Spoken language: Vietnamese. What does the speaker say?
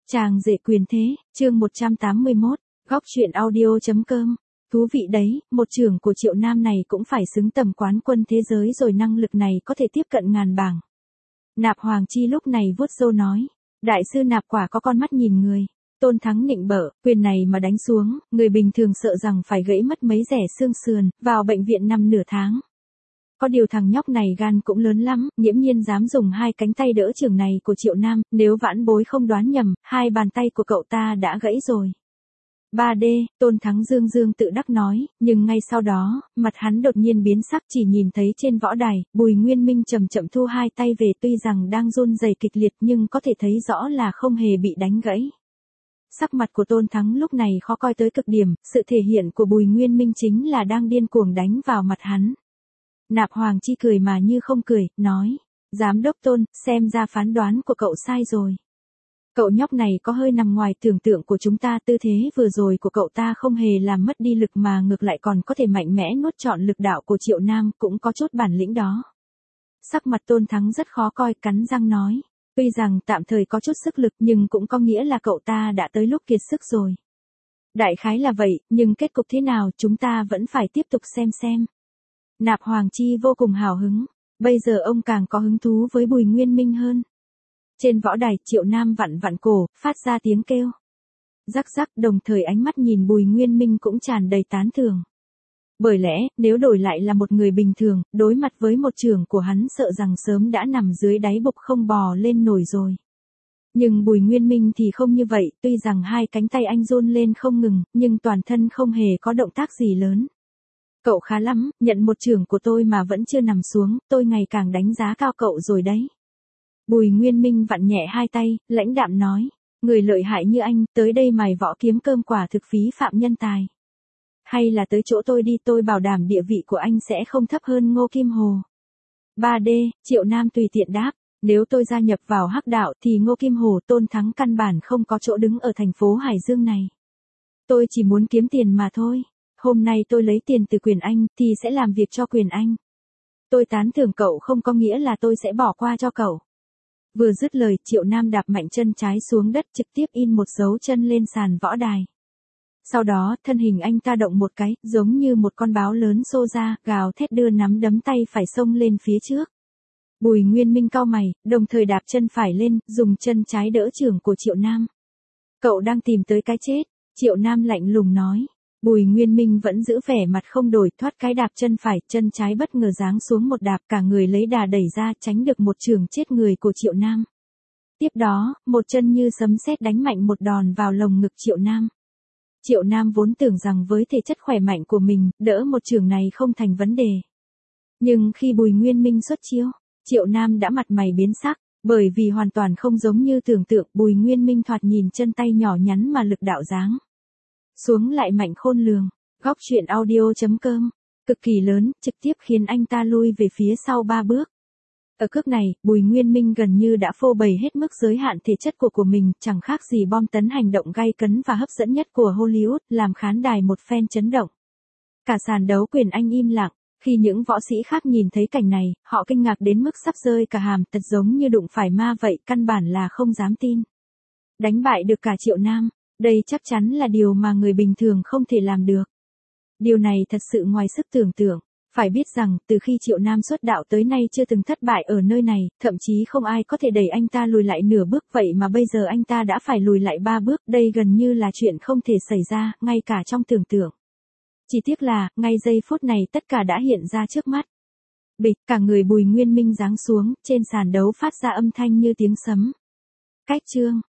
Chàng rể quyền thế, chương 181, góc truyện audio.com. Thú vị đấy, một trưởng của Triệu Nam này cũng phải xứng tầm quán quân thế giới rồi, năng lực này có thể tiếp cận ngàn bảng. Nạp Hoàng Chi lúc này vuốt râu nói, đại sư Nạp quả có con mắt nhìn người. Tôn Thắng nịnh bợ, quyền này mà đánh xuống, người bình thường sợ rằng phải gãy mất mấy rẻ xương sườn, vào bệnh viện nằm nửa tháng. Có điều thằng nhóc này gan cũng lớn lắm, nghiễm nhiên dám dùng hai cánh tay đỡ trưởng này của Triệu Nam, nếu vãn bối không đoán nhầm, hai bàn tay của cậu ta đã gãy rồi. 3D, Tôn Thắng dương dương tự đắc nói, nhưng ngay sau đó, mặt hắn đột nhiên biến sắc, chỉ nhìn thấy trên võ đài, Bùi Nguyên Minh chậm chậm thu hai tay về, tuy rằng đang run rẩy kịch liệt nhưng có thể thấy rõ là không hề bị đánh gãy. Sắc mặt của Tôn Thắng lúc này khó coi tới cực điểm, sự thể hiện của Bùi Nguyên Minh chính là đang điên cuồng đánh vào mặt hắn. Nạp Hoàng Chi cười mà như không cười, nói, giám đốc Tôn, xem ra phán đoán của cậu sai rồi. Cậu nhóc này có hơi nằm ngoài tưởng tượng của chúng ta, tư thế vừa rồi của cậu ta không hề làm mất đi lực mà ngược lại còn có thể mạnh mẽ nuốt trọn lực đạo của Triệu Nam, cũng có chút bản lĩnh đó. Sắc mặt Tôn Thắng rất khó coi, cắn răng nói, tuy rằng tạm thời có chút sức lực nhưng cũng có nghĩa là cậu ta đã tới lúc kiệt sức rồi. Đại khái là vậy, nhưng kết cục thế nào chúng ta vẫn phải tiếp tục xem. Nạp Hoàng Chi vô cùng hào hứng, bây giờ ông càng có hứng thú với Bùi Nguyên Minh hơn. Trên võ đài, Triệu Nam vặn vặn cổ, phát ra tiếng kêu. Rắc rắc, đồng thời ánh mắt nhìn Bùi Nguyên Minh cũng tràn đầy tán thưởng. Bởi lẽ, nếu đổi lại là một người bình thường, đối mặt với một trưởng của hắn sợ rằng sớm đã nằm dưới đáy bục không bò lên nổi rồi. Nhưng Bùi Nguyên Minh thì không như vậy, tuy rằng hai cánh tay anh run lên không ngừng, nhưng toàn thân không hề có động tác gì lớn. Cậu khá lắm, nhận một trưởng của tôi mà vẫn chưa nằm xuống, tôi ngày càng đánh giá cao cậu rồi đấy. Bùi Nguyên Minh vặn nhẹ hai tay, lãnh đạm nói, người lợi hại như anh, tới đây mài võ kiếm cơm quả thực phí phạm nhân tài. Hay là tới chỗ tôi đi, tôi bảo đảm địa vị của anh sẽ không thấp hơn Ngô Kim Hồ. 3D, Triệu Nam tùy tiện đáp, nếu tôi gia nhập vào hắc đạo thì Ngô Kim Hồ, Tôn Thắng căn bản không có chỗ đứng ở thành phố Hải Dương này. Tôi chỉ muốn kiếm tiền mà thôi. Hôm nay tôi lấy tiền từ Quyền Anh thì sẽ làm việc cho Quyền Anh. Tôi tán thưởng cậu không có nghĩa là tôi sẽ bỏ qua cho cậu. Vừa dứt lời, Triệu Nam đạp mạnh chân trái xuống đất, trực tiếp in một dấu chân lên sàn võ đài. Sau đó, thân hình anh ta động một cái, giống như một con báo lớn xô ra, gào thét đưa nắm đấm tay phải xông lên phía trước. Bùi Nguyên Minh cau mày, đồng thời đạp chân phải lên, dùng chân trái đỡ chưởng của Triệu Nam. Cậu đang tìm tới cái chết, Triệu Nam lạnh lùng nói. Bùi Nguyên Minh vẫn giữ vẻ mặt không đổi, thoát cái đạp chân phải, chân trái bất ngờ giáng xuống một đạp, cả người lấy đà đẩy ra, tránh được một chưởng chết người của Triệu Nam. Tiếp đó, một chân như sấm sét đánh mạnh một đòn vào lồng ngực Triệu Nam. Triệu Nam vốn tưởng rằng với thể chất khỏe mạnh của mình, đỡ một chưởng này không thành vấn đề. Nhưng khi Bùi Nguyên Minh xuất chiêu, Triệu Nam đã mặt mày biến sắc, bởi vì hoàn toàn không giống như tưởng tượng, Bùi Nguyên Minh thoạt nhìn chân tay nhỏ nhắn mà lực đạo giáng xuống lại mạnh khôn lường. Góc truyện audio.com, cực kỳ lớn, trực tiếp khiến anh ta lui về phía sau 3 bước. Ở cước này, Bùi Nguyên Minh gần như đã phô bày hết mức giới hạn thể chất của mình, chẳng khác gì bom tấn hành động gay cấn và hấp dẫn nhất của Hollywood, làm khán đài một phen chấn động. Cả sàn đấu Quyền Anh im lặng, khi những võ sĩ khác nhìn thấy cảnh này, họ kinh ngạc đến mức sắp rơi cả hàm, thật giống như đụng phải ma vậy, căn bản là không dám tin. Đánh bại được cả Triệu Nam. Đây chắc chắn là điều mà người bình thường không thể làm được. Điều này thật sự ngoài sức tưởng tượng. Phải biết rằng, từ khi Triệu Nam xuất đạo tới nay chưa từng thất bại ở nơi này, thậm chí không ai có thể đẩy anh ta lùi lại nửa bước, vậy mà bây giờ anh ta đã phải lùi lại 3 bước, đây gần như là chuyện không thể xảy ra, ngay cả trong tưởng tượng. Chỉ tiếc là, ngay giây phút này tất cả đã hiện ra trước mắt. Bịch, cả người Bùi Nguyên Minh giáng xuống, trên sàn đấu phát ra âm thanh như tiếng sấm. Cách chương.